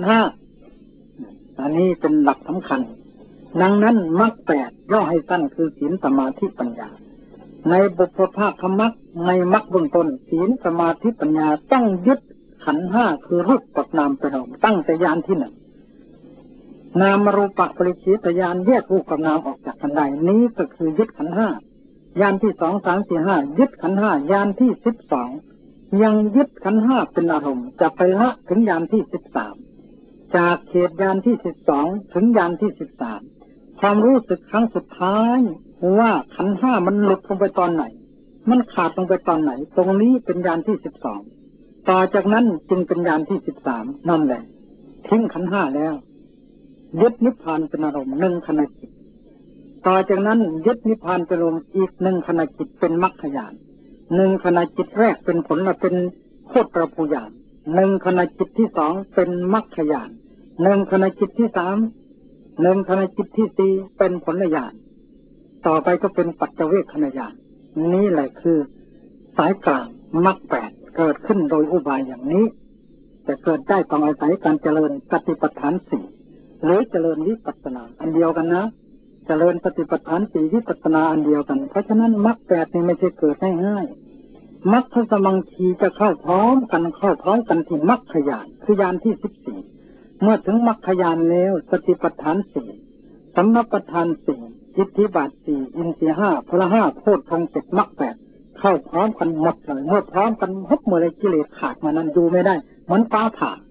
5อันนี้เป็นหลักสำคัญดังนั้นมรรคแปดย่อให้สั้นคือศีลสมาธิปัญญาในบุพภาคมรรคในมรรคเบื้องต้นศีลสมาธิปัญญาต้องยึดขันธ์5คือรูปกับนามเป็นอารมณ์ตั้งแต่ญาณที่1นามรูปปริชิตญาณแยกรูปกับนามออกจากกันได้นี้ก็คือยึดขันธ์5ญาณที่2 3 4 5ยึดขันธ์5ญาณที่12ยังยึดขันธ์5เป็นอารมณ์จะไปละถึงญาณที่13จากเขตญาณที่12ถึงญาณที่13ความรู้สึกครั้งสุดท้ายว่าขันธ์5มันหลุดลงไปตอนไหนมันขาดลงไปตอนไหนตรงนี้เป็นญาณที่12ต่อจากนั้นจึงเป็นญาณที่13นั่นแหละทิ้งขันธ์5แล้วยึดนิพพานเป็นอารมณ์1ขณะจิตต่อจากนั้นยึดนิพพานเป็นอารมณ์อีก1ขณะจิตเป็นมรรคญาณ1ขณะจิตแรกเป็นผลและเป็นโคตรภูญาณ1ขณะจิตที่2เป็นมรรคญาณ1ขณะจิตที่3 1ขณะจิตที่4เป็นผลญาณต่อไปก็เป็นปัจเจเวคขณะญาณนี่แหละคือสายกลางมรรค8เกิดขึ้นโดยอุบายอย่างนี้จะเกิดได้ต้องอาศัยการเจริญสติปัฏฐาน4หรือเจริญวิปัสสนาอันเดียวกันนะเจริญสติปัฏฐาน4วิปัสสนาอันเดียวกันเพราะฉะนั้นมรรค8นี่ไม่ใช่เกิดง่ายๆมรรคสมังคีจะเข้าพร้อมกันที่มรรคญาณคือญาณที่14เมื่อถึงมรรคญาณแล้วสติปัฏฐาน4สัมมาปัฏฐาน4อิทธิบาท4อินทรีย์5พละ5โพชฌงค์7มรรค8เข้าพร้อมกันหมดเลยเมื่อพร้อมกันเมื่อไรกิเลสขาดมานั้นอยู่ไม่ได้เหมือนฟ้าผ่า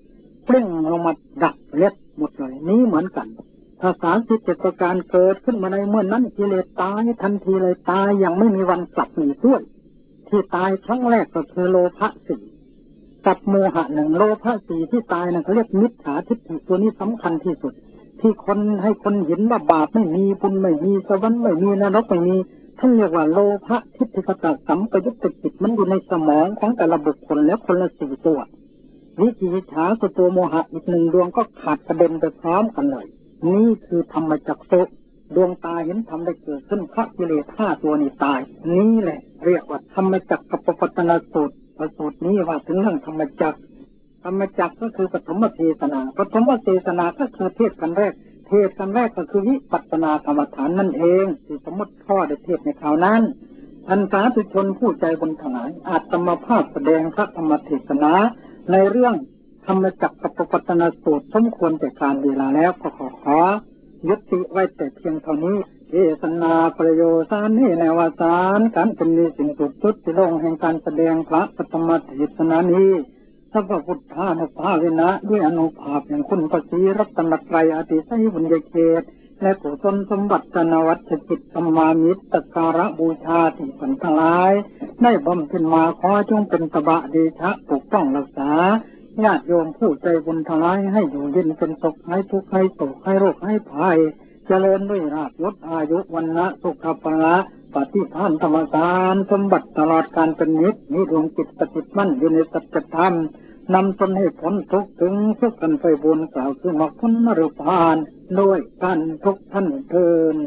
ปลิ้งลงมาดับเล็ดหมดเลยนี้เหมือนกันถ้า37ประการเกิดขึ้นมาในเมื่อนั้นกิเลสตายทันทีเลยตายอย่างไม่มีวันกลับมีด้วยที่ตายครั้งแรกก็คือโลภะสี่กับโมหะหนึ่งโลภะสี่ที่ตายนั่นเขาเรียกมิจฉาทิฏฐิตัวนี้สำคัญที่สุดที่คนให้คนเห็นว่าบาปไม่มีบุญไม่มีสวรรค์ไม่มีนรกไม่มีท่านเรียกว่าโลภะทิฏฐิกตสัมปยุตติจิตมันอยู่ในสมองของแต่ละบุคคลแล้วคนละสี่ตัววิจิกิจฉาคือตัวโมหะอีกหนึ่งดวงก็ขาดกระเด็นไปพร้อมกันเลยนี่คือธรรมจักสุดวงตาเห็นธรรมได้เกิดขึ้นพระกิเลส5ตัวนี้ตายนี่แหละเรียกว่าธรรมจักรกับปปัตตนสูตรสูตรนี้ว่าถึงเรื่องธรรมจักรก็คือปฐมเทศนาก็คือเทศกันแรกก็คือวิปัสสนากรรมฐานนั่นเองที่สมมติข้อได้เทศในคราวนั้นท่านสาธุชนผู้ใจบุญทั้งหลายอาตมาภาพแสดงพระธรรมเทศนาในเรื่องธรรมจักรกับปปัตตนสูตรสมควรแก่การเวลาแล้วก็ขอยุติไว้แต่เพียงเท่านี้เทศนาประโยชน์สารนี้ในวสารการเป็นมีสิ่งสุดทุดที่ลงแห่งการแสดงพระธรรมเทศนานี้สัพพุทธานุภาเวนะด้วยอนุภาพแห่งคุณพระศรีรัตนตรัยอติไสยบุญญเขตและกุศลสมบัตินวัตจิตธรรมามิตรการะบูชาที่สันทั้งหลายได้บำเพ็ญมาขอจงเป็นตบะเดชะปกป้องรักษาญาติโยมผู้ใจบุญทั้งหลายให้อยู่เย็นเป็นสุขให้ทุกข์ให้โศกให้โรคให้ภัยเจริญด้วยราภยศอายุวรรณะสุขภาละปฏิภาณธรรมสารสมบัติตลอดการเป็นนิจมีดวงจิตปฏิมั่นอยู่ในสัจธรรมนำตนให้พ้นทุกข์ถึงสุขกันไปบุญกล่าวคือมรรคผลนรพานด้วยกันทุกท่านเทิน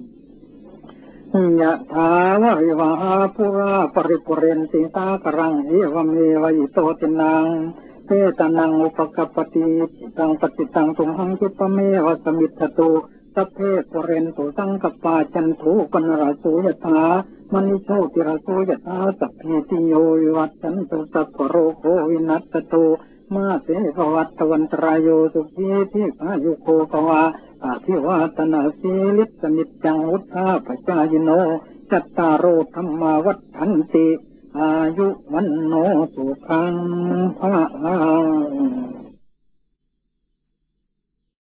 ยะถาวะริวหาปุราปริปุเรนติสากรังเอวเมวะอิโตตินังเตตนังอุปกัปปติตังปฏิตังตุมหังคิปเมวะสมิทธตุสัพเพปุเรนตุสังกปาจันทุปนรสุยถามณิโชติรสุยถาสัพพิติโยวิวัตชันตุสัพพโรโควินัสตุมาเสภวัตวันตรายโยสุขีทิพายุโกภวะอาภิวาตนาสีลิสนิจจังวุฒาปจายโนจัตตารโอธรรมาวัฏฐันติอายุวันโนสุขังภะลัง